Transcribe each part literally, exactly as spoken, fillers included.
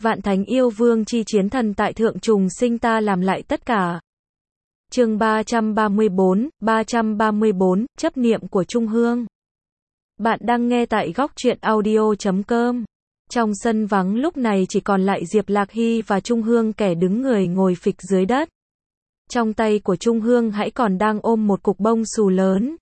Vạn thánh yêu vương chi chiến thần tại thượng trùng sinh ta làm lại tất cả. Chương ba trăm ba mươi bốn, ba trăm ba mươi bốn, chấp niệm của Trung Hương. Bạn đang nghe tại góc truyện audio chấm com. Trong sân vắng lúc này chỉ còn lại Diệp Lạc Hy và Trung Hương kẻ đứng người ngồi phịch dưới đất. Trong tay của Trung Hương hãy còn đang ôm một cục bông xù lớn.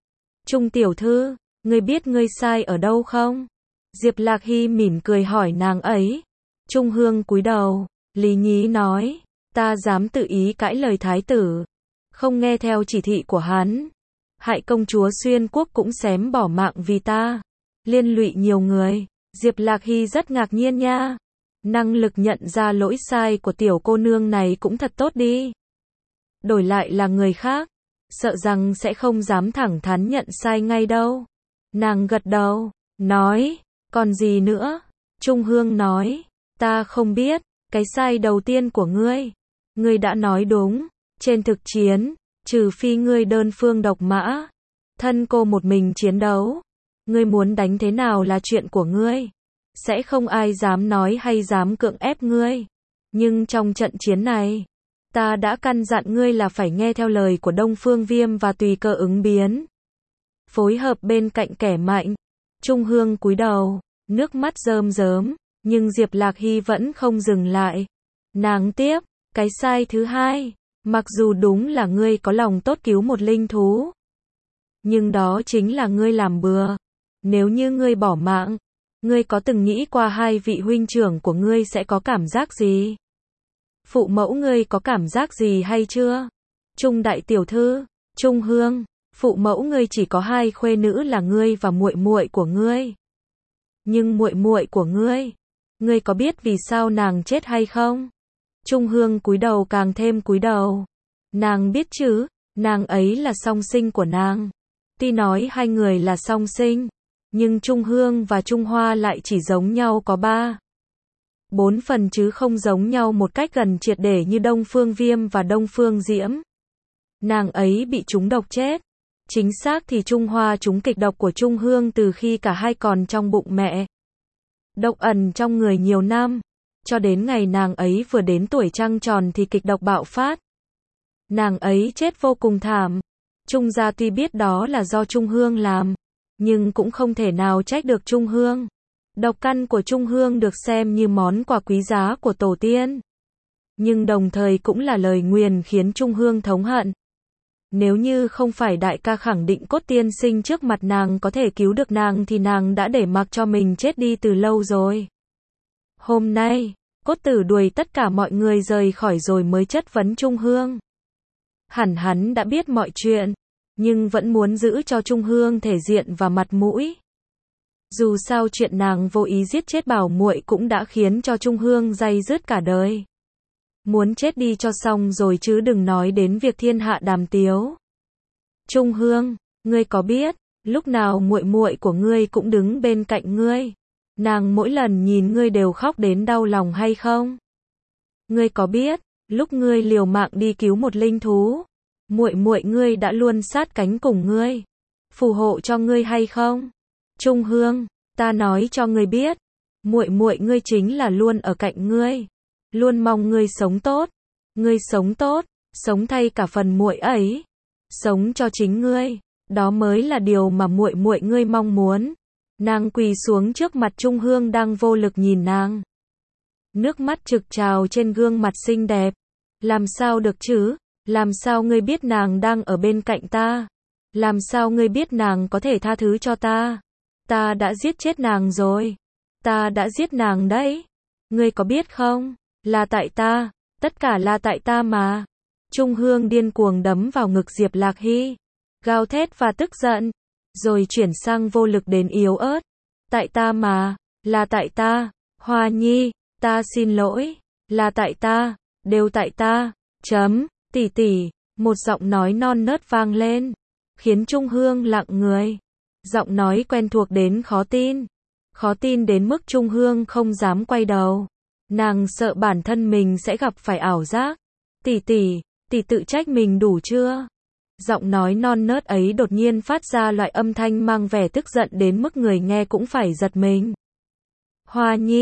Trung tiểu thư, ngươi biết ngươi sai ở đâu không? Diệp Lạc Hy mỉm cười hỏi nàng ấy. Trung Hương cúi đầu, lý nhí nói, ta dám tự ý cãi lời thái tử, không nghe theo chỉ thị của hắn, hại công chúa xuyên quốc cũng xém bỏ mạng vì ta, liên lụy nhiều người. Diệp Lạc Hy rất ngạc nhiên nha, năng lực nhận ra lỗi sai của tiểu cô nương này cũng thật tốt đi. Đổi lại là người khác, sợ rằng sẽ không dám thẳng thắn nhận sai ngay đâu. Nàng gật đầu, nói, còn gì nữa? Trung Hương nói, ta không biết, cái sai đầu tiên của ngươi, ngươi đã nói đúng, trên thực chiến, trừ phi ngươi đơn phương độc mã, thân cô một mình chiến đấu, ngươi muốn đánh thế nào là chuyện của ngươi, sẽ không ai dám nói hay dám cưỡng ép ngươi. Nhưng trong trận chiến này, ta đã căn dặn ngươi là phải nghe theo lời của Đông Phương Viêm và tùy cơ ứng biến, phối hợp bên cạnh kẻ mạnh. Trung Hương cúi đầu, nước mắt rơm rớm, nhưng Diệp Lạc Hy vẫn không dừng lại. Nàng tiếp, cái sai thứ hai, mặc dù đúng là ngươi có lòng tốt cứu một linh thú, nhưng đó chính là ngươi làm bừa. Nếu như ngươi bỏ mạng, ngươi có từng nghĩ qua hai vị huynh trưởng của ngươi sẽ có cảm giác gì? Phụ mẫu ngươi có cảm giác gì hay chưa? Trung đại tiểu thư, Trung Hương, phụ mẫu ngươi chỉ có hai khuê nữ là ngươi và muội muội của ngươi. Nhưng muội muội của ngươi, ngươi có biết vì sao nàng chết hay không? Trung Hương cúi đầu càng thêm cúi đầu. Nàng biết chứ, nàng ấy là song sinh của nàng. Tuy nói hai người là song sinh, nhưng Trung Hương và Trung Hoa lại chỉ giống nhau có ba, bốn phần chứ không giống nhau một cách gần triệt để như Đông Phương Viêm và Đông Phương Diễm. Nàng ấy bị trúng độc chết. Chính xác thì Trung Hoa trúng kịch độc của Trung Hương từ khi cả hai còn trong bụng mẹ. Độc ẩn trong người nhiều năm, cho đến ngày nàng ấy vừa đến tuổi trăng tròn thì kịch độc bạo phát. Nàng ấy chết vô cùng thảm. Trung gia tuy biết đó là do Trung Hương làm, nhưng cũng không thể nào trách được Trung Hương. Độc căn của Trung Hương được xem như món quà quý giá của tổ tiên, nhưng đồng thời cũng là lời nguyền khiến Trung Hương thống hận. Nếu như không phải đại ca khẳng định Cốt tiên sinh trước mặt nàng có thể cứu được nàng thì nàng đã để mặc cho mình chết đi từ lâu rồi. Hôm nay, Cốt tử đuổi tất cả mọi người rời khỏi rồi mới chất vấn Trung Hương. Hẳn hắn đã biết mọi chuyện, nhưng vẫn muốn giữ cho Trung Hương thể diện và mặt mũi. Dù sao chuyện nàng vô ý giết chết bảo muội cũng đã khiến cho Trung Hương day dứt cả đời. Muốn chết đi cho xong rồi chứ đừng nói đến việc thiên hạ đàm tiếu. Trung Hương, ngươi có biết, lúc nào muội muội của ngươi cũng đứng bên cạnh ngươi, nàng mỗi lần nhìn ngươi đều khóc đến đau lòng hay không? Ngươi có biết, lúc ngươi liều mạng đi cứu một linh thú, muội muội ngươi đã luôn sát cánh cùng ngươi, phù hộ cho ngươi hay không? Trung Hương, ta nói cho ngươi biết, muội muội ngươi chính là luôn ở cạnh ngươi, luôn mong ngươi sống tốt, ngươi sống tốt, sống thay cả phần muội ấy, sống cho chính ngươi, đó mới là điều mà muội muội ngươi mong muốn. Nàng quỳ xuống trước mặt Trung Hương đang vô lực nhìn nàng. Nước mắt trực trào trên gương mặt xinh đẹp. Làm sao được chứ? Làm sao ngươi biết nàng đang ở bên cạnh ta? Làm sao ngươi biết nàng có thể tha thứ cho ta? Ta đã giết chết nàng rồi. Ta đã giết nàng đấy. Ngươi có biết không? Là tại ta. Tất cả là tại ta mà. Trung Hương điên cuồng đấm vào ngực Diệp Lạc Hy, gào thét và tức giận, rồi chuyển sang vô lực đến yếu ớt. Tại ta mà, là tại ta. Hoa Nhi, ta xin lỗi, là tại ta, đều tại ta. Chấm, tỷ tỷ, một giọng nói non nớt vang lên, khiến Trung Hương lặng người. Giọng nói quen thuộc đến khó tin, khó tin đến mức Trung Hương không dám quay đầu. Nàng sợ bản thân mình sẽ gặp phải ảo giác. Tỷ tỷ, tỷ tự trách mình đủ chưa? Giọng nói non nớt ấy đột nhiên phát ra loại âm thanh mang vẻ tức giận đến mức người nghe cũng phải giật mình. Hoa Nhi,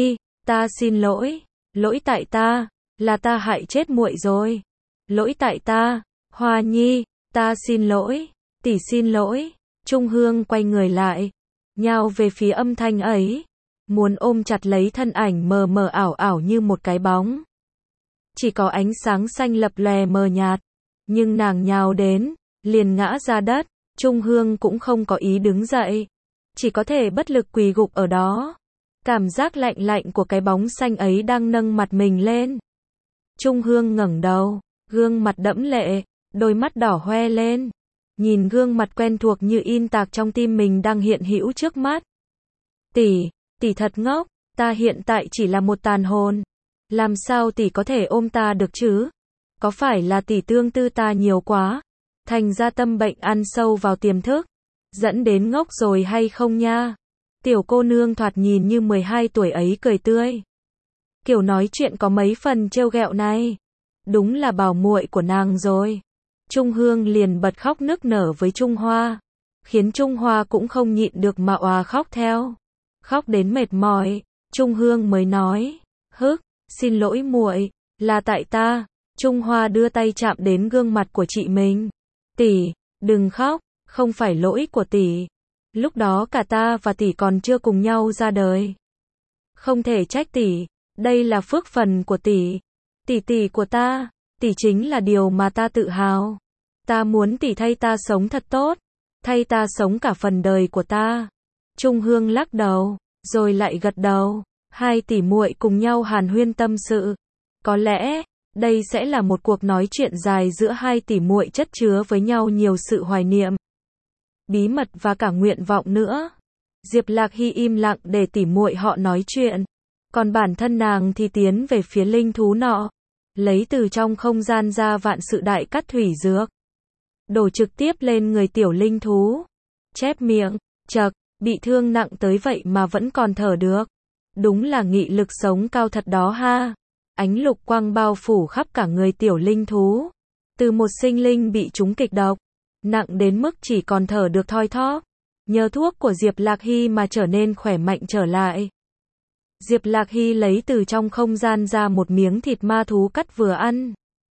Ta xin lỗi, lỗi tại ta, là ta hại chết muội rồi. Lỗi tại ta, Hoa Nhi, ta xin lỗi, tỷ xin lỗi. Trung Hương quay người lại, nhào về phía âm thanh ấy, muốn ôm chặt lấy thân ảnh mờ mờ ảo ảo như một cái bóng. Chỉ có ánh sáng xanh lập lòe mờ nhạt, nhưng nàng nhào đến, liền ngã ra đất. Trung Hương cũng không có ý đứng dậy, chỉ có thể bất lực quỳ gục ở đó. Cảm giác lạnh lạnh của cái bóng xanh ấy đang nâng mặt mình lên. Trung Hương ngẩng đầu, gương mặt đẫm lệ, đôi mắt đỏ hoe lên. Nhìn gương mặt quen thuộc như in tạc trong tim mình đang hiện hữu trước mắt. Tỷ, tỷ thật ngốc, ta hiện tại chỉ là một tàn hồn. Làm sao tỷ có thể ôm ta được chứ? Có phải là tỷ tương tư ta nhiều quá, thành ra tâm bệnh ăn sâu vào tiềm thức, dẫn đến ngốc rồi hay không nha? Tiểu cô nương thoạt nhìn như mười hai tuổi ấy cười tươi. Kiểu nói chuyện có mấy phần trêu ghẹo này, đúng là bảo muội của nàng rồi. Trung Hương liền bật khóc nức nở với Trung Hoa, khiến Trung Hoa cũng không nhịn được mà òa khóc theo. Khóc đến mệt mỏi, Trung Hương mới nói, hức, xin lỗi muội, là tại ta. Trung Hoa đưa tay chạm đến gương mặt của chị mình. Tỷ, đừng khóc, không phải lỗi của tỷ. Lúc đó cả ta và tỷ còn chưa cùng nhau ra đời. Không thể trách tỷ, đây là phước phần của tỷ. Tỷ tỷ của ta, tỷ chính là điều mà ta tự hào. Ta muốn tỷ thay ta sống thật tốt, thay ta sống cả phần đời của ta. Trung Hương lắc đầu, rồi lại gật đầu. Hai tỷ muội cùng nhau hàn huyên tâm sự. Có lẽ đây sẽ là một cuộc nói chuyện dài giữa hai tỷ muội chất chứa với nhau nhiều sự hoài niệm, bí mật và cả nguyện vọng nữa. Diệp Lạc Hy im lặng để tỷ muội họ nói chuyện, còn bản thân nàng thì tiến về phía linh thú nọ, lấy từ trong không gian ra vạn sự đại cát thủy dược, đổ trực tiếp lên người tiểu linh thú. Chép miệng, chậc, bị thương nặng tới vậy mà vẫn còn thở được. Đúng là nghị lực sống cao thật đó ha. Ánh lục quang bao phủ khắp cả người tiểu linh thú. Từ một sinh linh bị trúng kịch độc, nặng đến mức chỉ còn thở được thoi thóp, nhờ thuốc của Diệp Lạc Hy mà trở nên khỏe mạnh trở lại. Diệp Lạc Hy lấy từ trong không gian ra một miếng thịt ma thú cắt vừa ăn,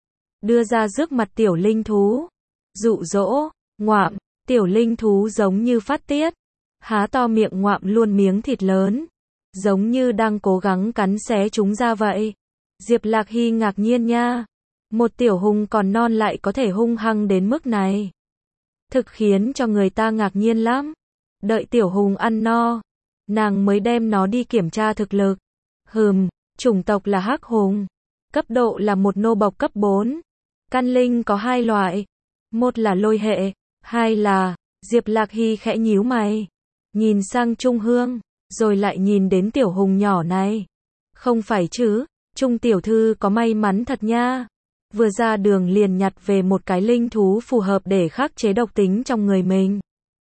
đưa ra trước mặt tiểu linh thú, dụ dỗ, ngoạm. Tiểu linh thú giống như phát tiết, há to miệng ngoạm luôn miếng thịt lớn, giống như đang cố gắng cắn xé chúng ra vậy. Diệp Lạc Hy ngạc nhiên nha, một tiểu hùng còn non lại có thể hung hăng đến mức này, thực khiến cho người ta ngạc nhiên lắm. Đợi tiểu hùng ăn no, nàng mới đem nó đi kiểm tra thực lực. Hừm, chủng tộc là hắc hùng, cấp độ là một nô bộc cấp bốn. Căn linh có hai loại, một là lôi hệ, hai là... Diệp Lạc Hy khẽ nhíu mày, nhìn sang Trung Hương, rồi lại nhìn đến tiểu hùng nhỏ này. Không phải chứ, Trung tiểu thư có may mắn thật nha. Vừa ra đường liền nhặt về một cái linh thú phù hợp để khắc chế độc tính trong người mình.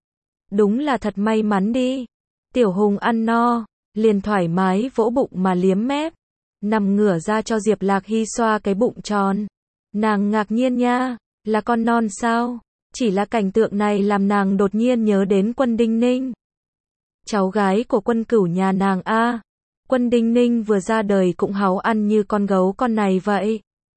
Đúng là thật may mắn đi. Tiểu hùng ăn no, liền thoải mái vỗ bụng mà liếm mép, nằm ngửa ra cho Diệp Lạc Hy xoa cái bụng tròn. Nàng ngạc nhiên nha, là con non sao? Chỉ là cảnh tượng này làm nàng đột nhiên nhớ đến Quân Đinh Ninh, cháu gái của quân cửu nhà nàng a. Quân Đinh Ninh vừa ra đời cũng háu ăn như con gấu con này vậy.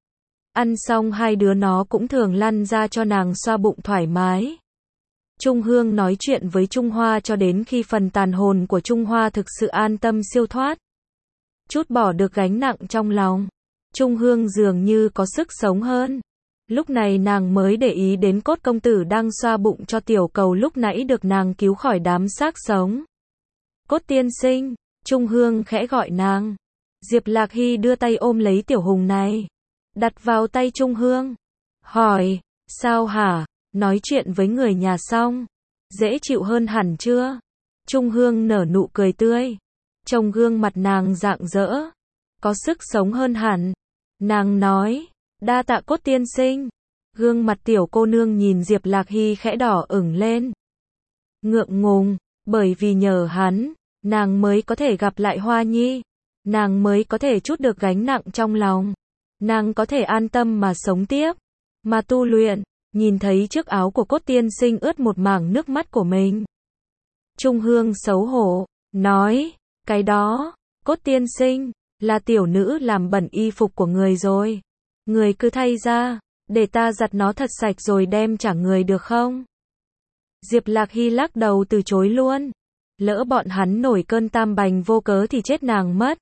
Ăn xong hai đứa nó cũng thường lăn ra cho nàng xoa bụng thoải mái. Trung Hương nói chuyện với Trung Hoa cho đến khi phần tàn hồn của Trung Hoa thực sự an tâm siêu thoát, trút bỏ được gánh nặng trong lòng. Trung Hương dường như có sức sống hơn. Lúc này nàng mới để ý đến Cốt công tử đang xoa bụng cho tiểu cầu lúc nãy được nàng cứu khỏi đám xác sống. Cốt tiên sinh, Trung Hương khẽ gọi nàng. Diệp Lạc Hy đưa tay ôm lấy tiểu hùng này, đặt vào tay Trung Hương, hỏi, sao hả, nói chuyện với người nhà xong, dễ chịu hơn hẳn chưa? Trung Hương nở nụ cười tươi, trông gương mặt nàng rạng rỡ, có sức sống hơn hẳn. Nàng nói, đa tạ Cốt tiên sinh. Gương mặt tiểu cô nương nhìn Diệp Lạc Hy khẽ đỏ ửng lên. Ngượng ngùng, bởi vì nhờ hắn, nàng mới có thể gặp lại Hoa Nhi, nàng mới có thể trút được gánh nặng trong lòng, nàng có thể an tâm mà sống tiếp, mà tu luyện. Nhìn thấy chiếc áo của Cốt tiên sinh ướt một mảng nước mắt của mình, Trung Hương xấu hổ, nói, cái đó, Cốt tiên sinh, là tiểu nữ làm bẩn y phục của người rồi. Người cứ thay ra, để ta giặt nó thật sạch rồi đem trả người được không? Diệp Lạc Hy lắc đầu từ chối luôn. Lỡ bọn hắn nổi cơn tam bành vô cớ thì chết nàng mất.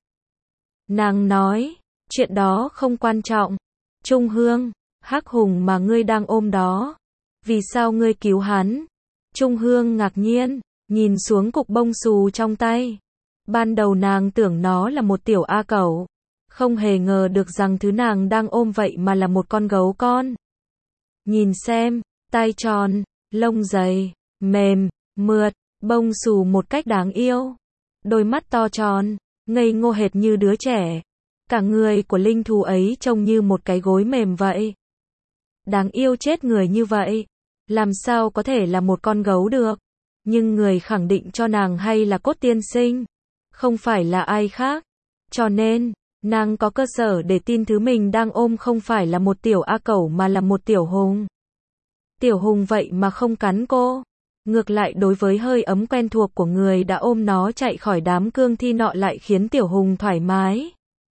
Nàng nói, chuyện đó không quan trọng. Trung Hương, Hắc Hùng mà ngươi đang ôm đó, vì sao ngươi cứu hắn? Trung Hương ngạc nhiên, nhìn xuống cục bông xù trong tay. Ban đầu nàng tưởng nó là một tiểu A cẩu, không hề ngờ được rằng thứ nàng đang ôm vậy mà là một con gấu con. Nhìn xem, tai tròn, lông dày, mềm, mượt, bông xù một cách đáng yêu. Đôi mắt to tròn, ngây ngô hệt như đứa trẻ. Cả người của linh thú ấy trông như một cái gối mềm vậy. Đáng yêu chết người như vậy, làm sao có thể là một con gấu được? Nhưng người khẳng định cho nàng hay là Cốt tiên sinh, không phải là ai khác. Cho nên, nàng có cơ sở để tin thứ mình đang ôm không phải là một tiểu A cẩu mà là một tiểu hùng. Tiểu hùng vậy mà không cắn cô. Ngược lại đối với hơi ấm quen thuộc của người đã ôm nó chạy khỏi đám cương thi nọ lại khiến tiểu hùng thoải mái.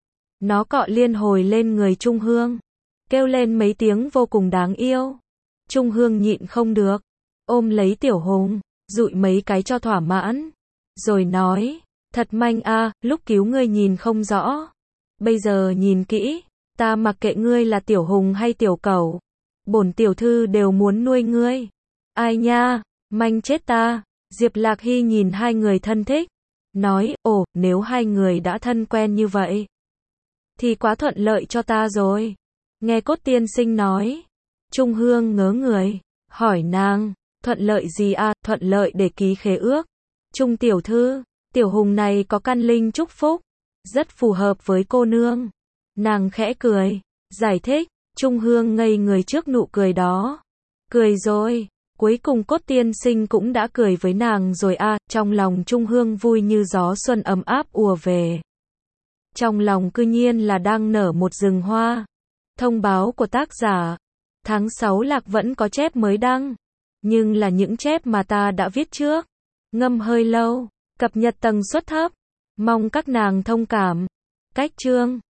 Nó cọ liên hồi lên người Trung Hương, kêu lên mấy tiếng vô cùng đáng yêu. Trung Hương nhịn không được, ôm lấy tiểu hùng, dụi mấy cái cho thỏa mãn. Rồi nói, thật manh a, lúc cứu ngươi nhìn không rõ. Bây giờ nhìn kỹ, ta mặc kệ ngươi là tiểu hùng hay tiểu cẩu. Bổn tiểu thư đều muốn nuôi ngươi. Ai nha, manh chết ta. Diệp Lạc Hy nhìn hai người thân thích, nói, ồ, nếu hai người đã thân quen như vậy, thì quá thuận lợi cho ta rồi. Nghe Cốt tiên sinh nói, Trung Hương ngớ người, hỏi nàng, thuận lợi gì à? Thuận lợi để ký khế ước. Trung tiểu thư, tiểu hùng này có căn linh chúc phúc, rất phù hợp với cô nương. Nàng khẽ cười, giải thích. Trung Hương ngây người trước nụ cười đó. Cười rồi, cuối cùng Cốt tiên sinh cũng đã cười với nàng rồi à. Trong lòng Trung Hương vui như gió xuân ấm áp ùa về. Trong lòng cư nhiên là đang nở một rừng hoa. Thông báo của tác giả, tháng sáu Lạc vẫn có chép mới đăng, nhưng là những chép mà ta đã viết trước. Ngâm hơi lâu, cập nhật tần suất thấp, mong các nàng thông cảm. Cách chương